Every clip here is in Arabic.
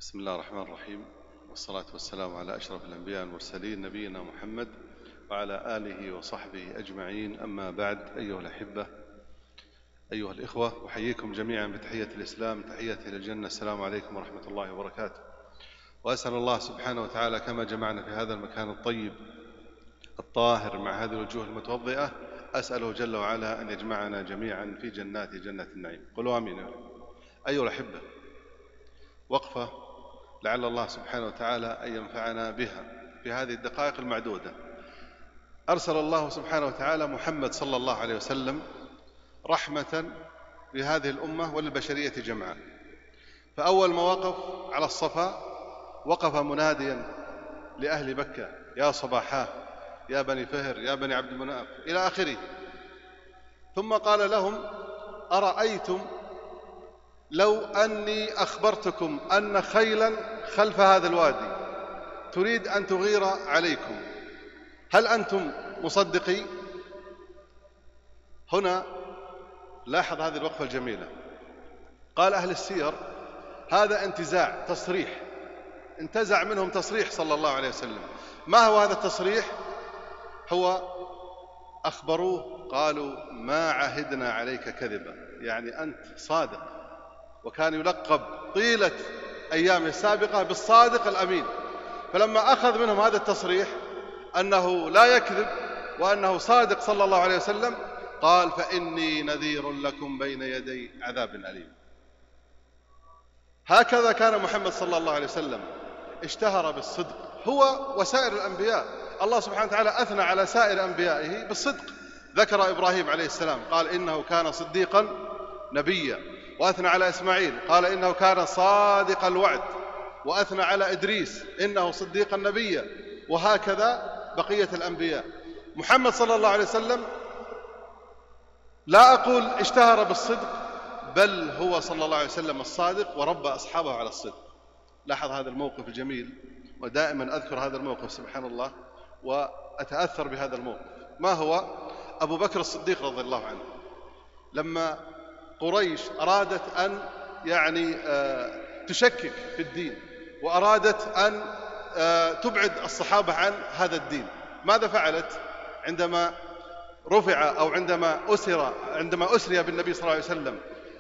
بسم الله الرحمن الرحيم، والصلاة والسلام على أشرف الأنبياء والمرسلين نبينا محمد وعلى آله وصحبه أجمعين. أما بعد، أيها الأحبة، أيها الإخوة، أحييكم جميعا بتحية الإسلام، تحية إلى الجنة. السلام عليكم ورحمة الله وبركاته. وأسأل الله سبحانه وتعالى كما جمعنا في هذا المكان الطيب الطاهر مع هذه الوجوه المتوضئة، أسأله جل وعلا أن يجمعنا جميعا في جنات جنة النعيم. قولوا آمين. أيها الأحبة، وقفة لعل الله سبحانه وتعالى أن ينفعنا بها في هذه الدقائق المعدودة. أرسل الله سبحانه وتعالى محمد صلى الله عليه وسلم رحمة لهذه الأمة وللبشرية جمعاء. فأول ما وقف على الصفا وقف مناديا لأهل مكة: يا صباحاه، يا بني فهر، يا بني عبد مناف، إلى آخره. ثم قال لهم: أرأيتم لو أني أخبرتكم أن خيلا خلف هذا الوادي تريد أن تغير عليكم، هل أنتم مصدقي؟ هنا لاحظ هذه الوقفة الجميلة. قال أهل السير: هذا انتزاع، تصريح، انتزع منهم تصريح صلى الله عليه وسلم. ما هو هذا التصريح؟ هو أخبروه قالوا: ما عهدنا عليك كذبا، يعني أنت صادق. وكان يلقب طيلة أيامه السابقة بالصادق الأمين. فلما أخذ منهم هذا التصريح أنه لا يكذب وأنه صادق صلى الله عليه وسلم، قال: فإني نذير لكم بين يدي عذاب أليم. هكذا كان محمد صلى الله عليه وسلم، اشتهر بالصدق هو وسائر الأنبياء. الله سبحانه وتعالى أثنى على سائر أنبيائه بالصدق. ذكر إبراهيم عليه السلام قال: إنه كان صديقا نبيا. وأثنى على إسماعيل قال: إنه كان صادق الوعد. وأثنى على إدريس: إنه صديقا نبيا. وهكذا بقية الأنبياء. محمد صلى الله عليه وسلم لا أقول اشتهر بالصدق، بل هو صلى الله عليه وسلم الصادق وربى أصحابه على الصدق. لاحظ هذا الموقف الجميل، ودائما أذكر هذا الموقف سبحان الله وأتأثر بهذا الموقف. ما هو؟ أبو بكر الصديق رضي الله عنه، لما قريش أرادت أن تشكك في الدين وأرادت أن تبعد الصحابة عن هذا الدين، ماذا فعلت؟ عندما رفع أو عندما أسري بالنبي صلى الله عليه وسلم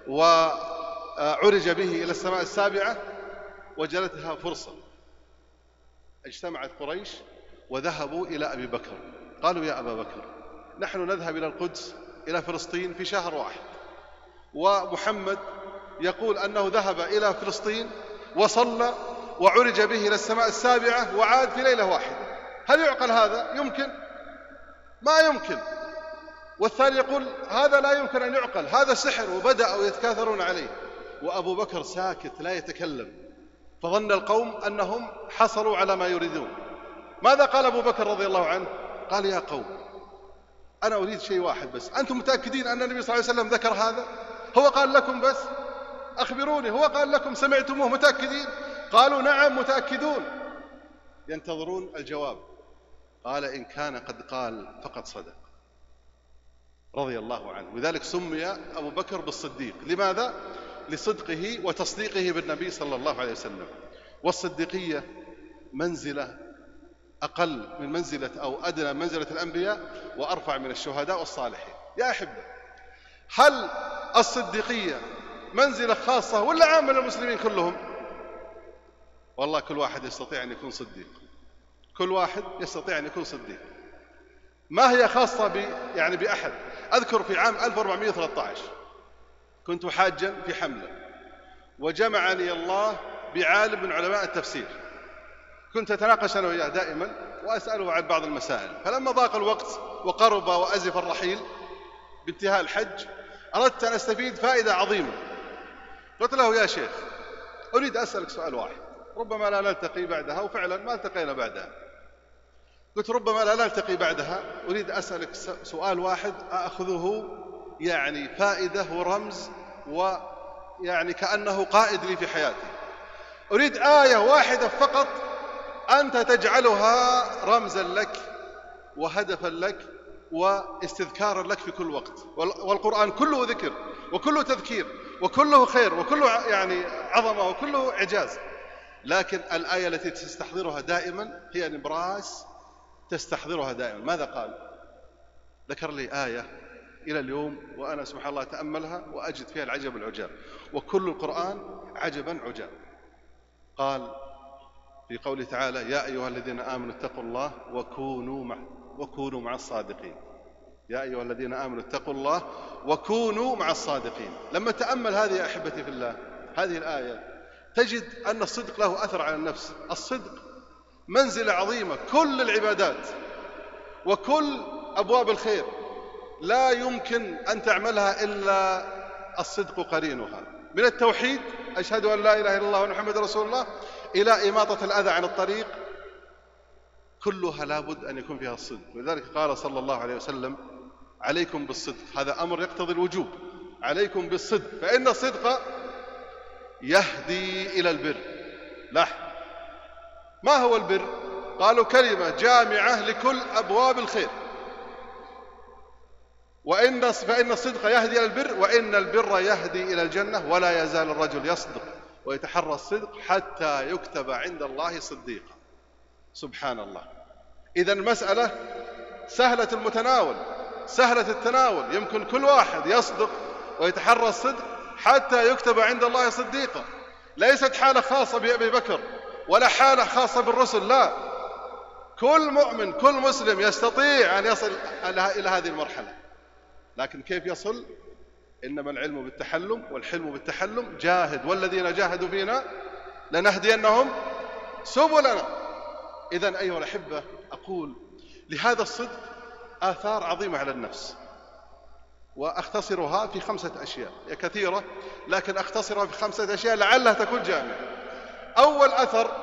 وعرج به إلى السماء السابعة، وجدتها فرصة. اجتمعت قريش وذهبوا إلى أبي بكر، قالوا: يا أبا بكر، نحن نذهب إلى القدس، إلى فلسطين في شهر واحد، ومحمد يقول أنه ذهب إلى فلسطين وصلى وعرج به إلى السماء السابعة وعاد في ليلة واحدة، هل يعقل هذا؟ يمكن؟ ما يمكن. والثاني يقول: هذا لا يمكن أن يعقل، هذا سحر. وبدأوا يتكاثرون عليه، وأبو بكر ساكت لا يتكلم. فظن القوم أنهم حصلوا على ما يريدون. ماذا قال أبو بكر رضي الله عنه؟ قال: يا قوم، أنا أريد شيء واحد بس، أنتم متأكدين أن النبي صلى الله عليه وسلم ذكر هذا؟ هو قال لكم بس؟ أخبروني، هو قال لكم؟ سمعتموه؟ متأكدين؟ قالوا: نعم متأكدون. ينتظرون الجواب. قال: إن كان قد قال فقد صدق، رضي الله عنه. لذلك سمي أبو بكر بالصديق. لماذا؟ لصدقه وتصديقه بالنبي صلى الله عليه وسلم. والصديقية منزلة أقل من منزلة أو أدنى منزلة الأنبياء، وأرفع من الشهداء والصالحين. يا أحبة، هل الصديقية منزلة خاصة ولا عامة للمسلمين كلهم؟ والله كل واحد يستطيع أن يكون صديق، كل واحد يستطيع أن يكون صديق. ما هي خاصة بأحد. أذكر في عام 1413 كنت حاجا في حملة، وجمعني الله بعالم من علماء التفسير، كنت أتناقش أنا وياه دائما وأسأله عن بعض المسائل. فلما ضاق الوقت وقرب وأزف الرحيل بانتهاء الحج، أردت أن أستفيد فائدة عظيمة. قلت له: يا شيخ، أريد أسألك سؤال واحد، ربما لا نلتقي بعدها. وفعلا ما التقينا بعدها. قلت: ربما لا نلتقي بعدها، أريد أسألك سؤال واحد أخذه فائدة ورمز، كأنه قائد لي في حياتي. أريد آية واحدة فقط أنت تجعلها رمزا لك وهدفا لك واستذكارا لك في كل وقت. والقرآن كله ذكر وكله تذكير وكله خير وكله عظمة وكله إعجاز. لكن الآية التي تستحضرها دائما هي نبراس تستحضرها دائما. ماذا قال؟ ذكر لي آية إلى اليوم وأنا سبحان الله أتأملها وأجد فيها العجب العجاب، وكل القرآن عجبا عجاب. قال في قوله تعالى: يا أيها الذين آمنوا اتقوا الله وكونوا مع الصادقين. يا أيها الذين آمنوا اتقوا الله وكونوا مع الصادقين. لما تأمل هذه يا أحبتي في الله، هذه الآية، تجد أن الصدق له أثر على النفس. الصدق منزلة عظيمة. كل العبادات وكل أبواب الخير لا يمكن أن تعملها إلا الصدق قرينها، من التوحيد أشهد أن لا إله إلا الله ومحمد رسول الله إلى إماطة الأذى عن الطريق، كلها لابد أن يكون فيها الصدق. ولذلك قال صلى الله عليه وسلم: عليكم بالصدق. هذا أمر يقتضي الوجوب. عليكم بالصدق فإن الصدق يهدي إلى البر. لاحظ، ما هو البر؟ قالوا: كلمة جامعة لكل أبواب الخير. فإن الصدق يهدي إلى البر، وإن البر يهدي إلى الجنة، ولا يزال الرجل يصدق ويتحرى الصدق حتى يكتب عند الله صديقا. سبحان الله. إذن المسألة سهلة المتناول، سهلة التناول. يمكن كل واحد يصدق ويتحرى الصدق حتى يكتب عند الله صديقا. ليست حالة خاصة بأبي بكر ولا حالة خاصة بالرسل، لا، كل مؤمن كل مسلم يستطيع أن يصل إلى هذه المرحلة. لكن كيف يصل؟ إنما العلم بالتحلم والحلم بالتحلم. جاهد والذين جاهدوا فينا لنهدينهم سبلنا. إذن أيها الأحبة، أقول لهذا الصدق آثار عظيمة على النفس، وأختصرها في 5 أشياء. هي كثيرة لكن أختصرها في 5 أشياء لعلها تكون جامعة. أول أثر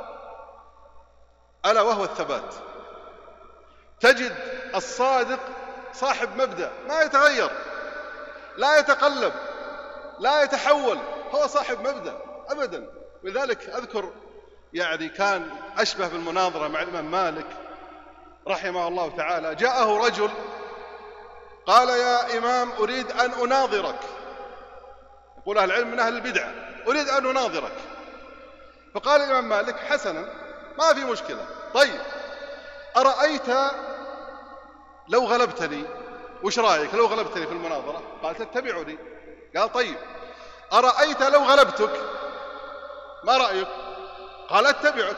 ألا وهو الثبات. تجد الصادق صاحب مبدأ ما يتغير، لا يتقلب، لا يتحول، هو صاحب مبدأ أبدا. ولذلك أذكر كان أشبه بالمناظرة مع الإمام مالك رحمه الله تعالى. جاءه رجل قال: يا إمام أريد أن أناظرك. يقول أهل العلم من أهل البدعة: أريد أن أناظرك. فقال الإمام مالك: حسنا، ما في مشكلة. طيب، أرأيت لو غلبتني؟ وش رأيك لو غلبتني في المناظرة؟ قال: تتبعني. قال: طيب، أرأيت لو غلبتك؟ ما رأيك؟ قال: اتبعك.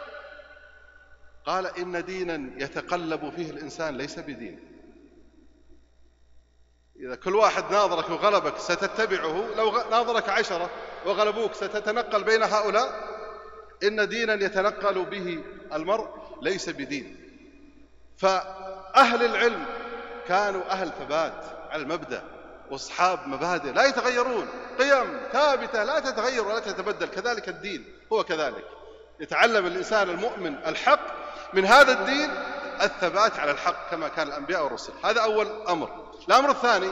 قال: إن دينا يتقلب فيه الإنسان ليس بدين. إذا كل واحد ناظرك وغلبك ستتبعه، لو ناظرك 10 وغلبوك ستتنقل بين هؤلاء. إن دينا يتنقل به المرء ليس بدين. فأهل العلم كانوا أهل ثبات على المبدأ، واصحاب مبادئ لا يتغيرون، قيم ثابتة لا تتغير ولا تتبدل. كذلك الدين هو كذلك. يتعلم الإنسان المؤمن الحق من هذا الدين الثبات على الحق كما كان الأنبياء والرسل. هذا أول أمر. الأمر الثاني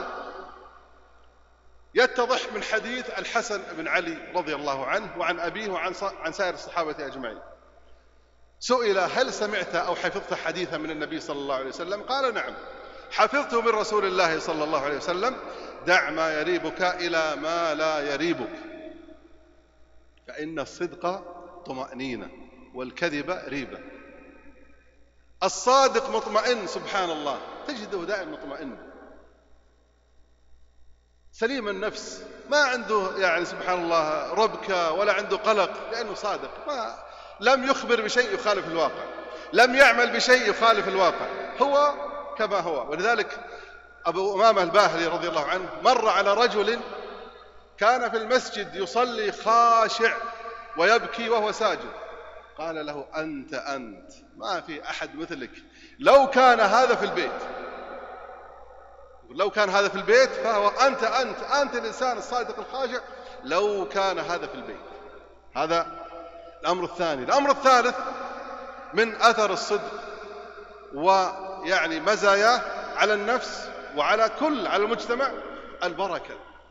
يتضح من حديث الحسن بن علي رضي الله عنه وعن أبيه وعن سائر الصحابة أجمعين. سئل: هل سمعت أو حفظت حديثا من النبي صلى الله عليه وسلم؟ قال: نعم، حفظته من رسول الله صلى الله عليه وسلم: دع ما يريبك إلى ما لا يريبك، فإن الصدق طمأنينة والكذب ريبة. الصادق مطمئن، سبحان الله، تجده دائما مطمئن سليم النفس، ما عنده سبحان الله ربكة ولا عنده قلق، لأنه صادق. لم يخبر بشيء يخالف الواقع، لم يعمل بشيء يخالف الواقع، هو كما هو. ولذلك أبو أمامة الباهلي رضي الله عنه مر على رجل كان في المسجد يصلي خاشع ويبكي وهو ساجد. قال له: أنت ما في أحد مثلك. لو كان هذا في البيت، لو كان هذا في البيت فهو أنت الإنسان الصادق الخاشع، لو كان هذا في البيت. هذا الأمر الثاني. الأمر الثالث من أثر الصدق مزاياه على النفس وعلى على المجتمع: البركة.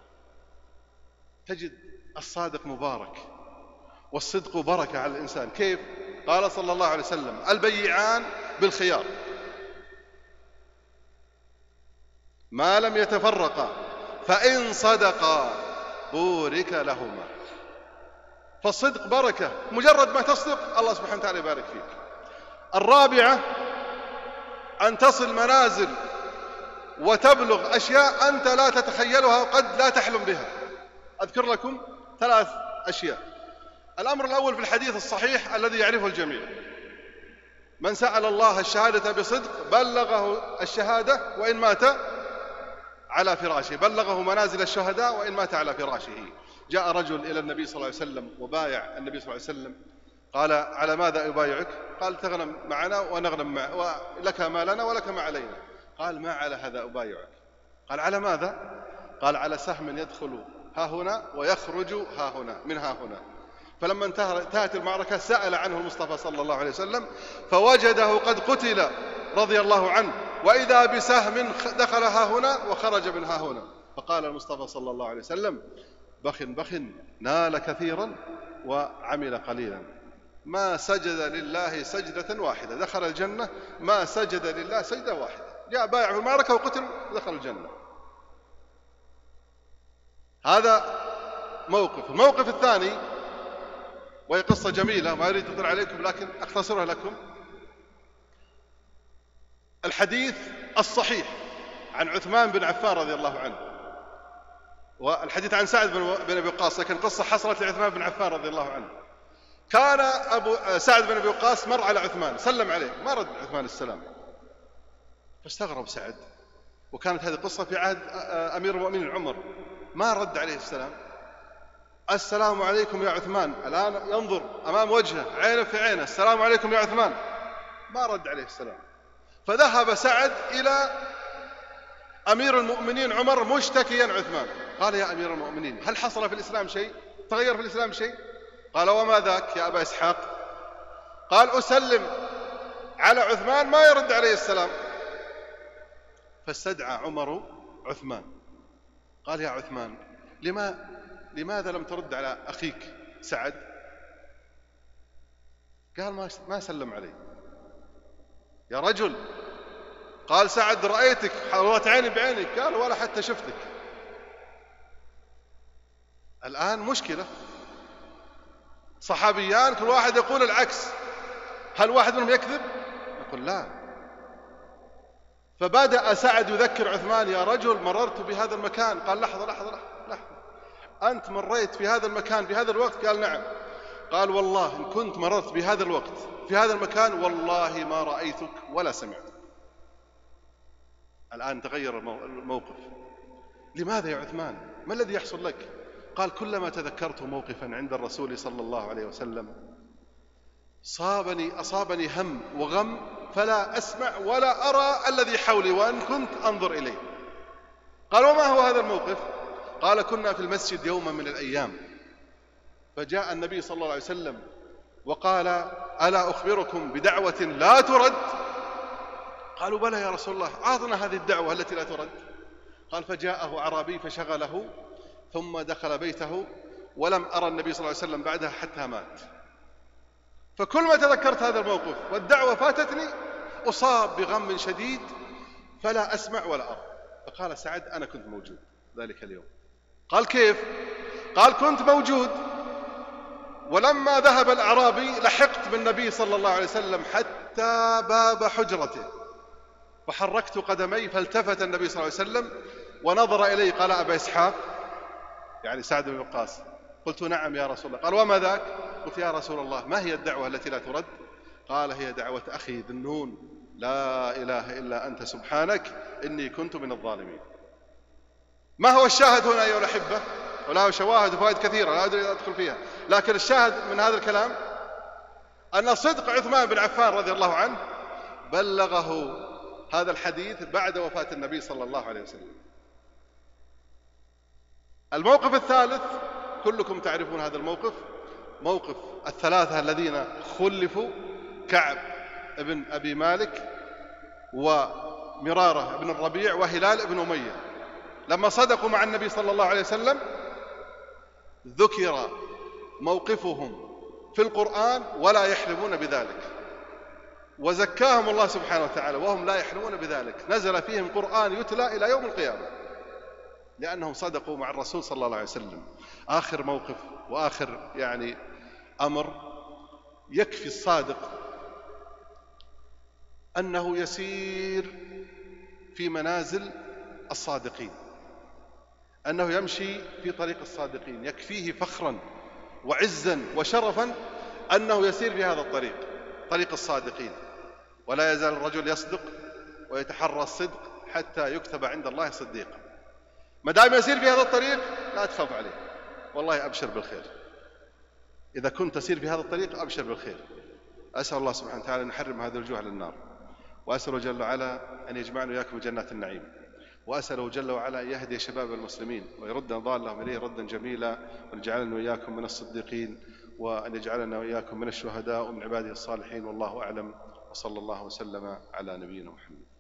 تجد الصادق مبارك، والصدق بركة على الإنسان. كيف؟ قال صلى الله عليه وسلم: البيعان بالخيار ما لم يتفرقا، فإن صدقا بورك لهما. فالصدق بركة، مجرد ما تصدق الله سبحانه وتعالى يبارك فيك. الرابعة أن تصل منازل وتبلغ أشياء أنت لا تتخيلها وقد لا تحلم بها. أذكر لكم 3 أشياء. الأمر الأول في الحديث الصحيح الذي يعرفه الجميع: من سأل الله الشهادة بصدق بلغه الشهادة وإن مات على فراشه، بلغه منازل الشهداء وإن مات على فراشه. جاء رجل إلى النبي صلى الله عليه وسلم وبايع النبي صلى الله عليه وسلم، قال: على ماذا أبايعك؟ قال: تغنم معنا ونغنم ولك ما لنا ولك ما علينا. قال: ما على هذا أبايعك. قال: على ماذا؟ قال: على سهم يدخل ها هنا ويخرج ها هنا من ها هنا. فلما انتهت المعركة سأل عنه المصطفى صلى الله عليه وسلم فوجده قد قتل رضي الله عنه، وإذا بسهم دخل ها هنا وخرج من ها هنا. فقال المصطفى صلى الله عليه وسلم: بخ بخ، نال كثيرا وعمل قليلا. ما سجد لله سجدة واحدة دخل الجنة، ما سجد لله سجدة واحدة. جاء بايع في المعركة وقتل ودخل الجنة. هذا موقف. الموقف الثاني، وهي قصة جميلة ما أريد أطلع عليكم لكن أختصرها لكم. الحديث الصحيح عن عثمان بن عفان رضي الله عنه، والحديث عن سعد بن أبي وقاص، لكن قصة حصلت لعثمان بن عفان رضي الله عنه. كان سعد بن أبي وقاص مر على عثمان سلم عليه، ما رد عثمان السلام، فاستغرب سعد، وكانت هذه قصة في عهد أمير المؤمنين عمر، ما رد عليه السلام. السلام عليكم يا عثمان، الآن ينظر أمام وجهه عينه في عينه، السلام عليكم يا عثمان، ما رد عليه السلام. فذهب سعد إلى أمير المؤمنين عمر مشتكيا عثمان. قال: يا أمير المؤمنين، هل حصل في الإسلام شيء؟ تغير في الإسلام شيء؟ قال: وما ذاك يا أبا إسحاق؟ قال: أسلم على عثمان ما يرد عليه السلام. فاستدعى عمر عثمان، قال: يا عثمان، لماذا لم ترد على أخيك سعد؟ قال: ما سلم علي. يا رجل، قال سعد: رأيتك حضرت عيني بعينك. قال: ولا حتى شفتك. الآن مشكلة، صحابيان كل واحد يقول العكس، هل واحد منهم يكذب؟ يقول لا. فبدأ سعد يذكر عثمان: يا رجل، مررت بهذا المكان. قال: لحظة لحظة لحظة لحظة، أنت مريت في هذا المكان في هذا الوقت؟ قال: نعم. قال: والله إن كنت مررت بهذا الوقت في هذا المكان والله ما رأيتك ولا سمعتك. الآن تغير الموقف. لماذا يا عثمان؟ ما الذي يحصل لك؟ قال: كلما تذكرت موقفا عند الرسول صلى الله عليه وسلم أصابني هم وغم فلا أسمع ولا أرى الذي حولي وأن كنت أنظر إليه. قال: وما هو هذا الموقف؟ قال: كنا في المسجد يوما من الأيام، فجاء النبي صلى الله عليه وسلم وقال: ألا أخبركم بدعوة لا ترد؟ قالوا: بلى يا رسول الله، أعطنا هذه الدعوة التي لا ترد. قال: فجاءه أعرابي فشغله ثم دخل بيته ولم أرى النبي صلى الله عليه وسلم بعدها حتى مات. فكل ما تذكرت هذا الموقف والدعوة فاتتني أصاب بغم شديد فلا أسمع ولا أرى. فقال سعد: أنا كنت موجود ذلك اليوم. قال: كيف؟ قال: كنت موجود، ولما ذهب الأعرابي لحقت بالنبي صلى الله عليه وسلم حتى باب حجرته، فحركت قدمي فالتفت النبي صلى الله عليه وسلم ونظر إلي. قال: أبا إسحاق، يعني سعد بن وقاص. قلت: نعم يا رسول الله. قال: وما ذاك؟ قلت: يا رسول الله، ما هي الدعوة التي لا ترد؟ قال: هي دعوة أخي ذي النون: لا إله إلا أنت سبحانك إني كنت من الظالمين. ما هو الشاهد هنا أيها الأحبة؟ وله شواهد وفوائد كثيرة لا أدري أدخل فيها، لكن الشاهد من هذا الكلام أن صدق عثمان بن عفان رضي الله عنه بلغه هذا الحديث بعد وفاة النبي صلى الله عليه وسلم. الموقف الثالث كلكم تعرفون هذا الموقف، موقف الثلاثة الذين خلفوا: كعب بن أبي مالك ومرارة بن الربيع وهلال بن أمية. لما صدقوا مع النبي صلى الله عليه وسلم ذكر موقفهم في القرآن ولا يحلمون بذلك، وزكاهم الله سبحانه وتعالى وهم لا يحلمون بذلك. نزل فيهم قرآن يتلى إلى يوم القيامة لأنهم صدقوا مع الرسول صلى الله عليه وسلم. آخر موقف وآخر يعني أمر يكفي الصادق أنه يسير في منازل الصادقين، أنه يمشي في طريق الصادقين، يكفيه فخرا وعزا وشرفا أنه يسير في هذا الطريق، طريق الصادقين. ولا يزال الرجل يصدق ويتحرى الصدق حتى يكتب عند الله صديقا. ما دام يسير في هذا الطريق لا تخاف عليه، والله أبشر بالخير. إذا كنت تسير في هذا الطريق أبشر بالخير. أسأل الله سبحانه وتعالى أن يحرم هذه الوجوه للنار، وأسأله جل وعلا أن يجمعنا وإياكم جنات النعيم، وأسأله جل وعلا أن يهدي شباب المسلمين ويرد ضالهم إليه ردا جميلا، وأن يجعلنا وإياكم من الصديقين، وأن يجعلنا وإياكم من الشهداء ومن عباده الصالحين. والله أعلم، وصلى الله وسلم على نبينا محمد.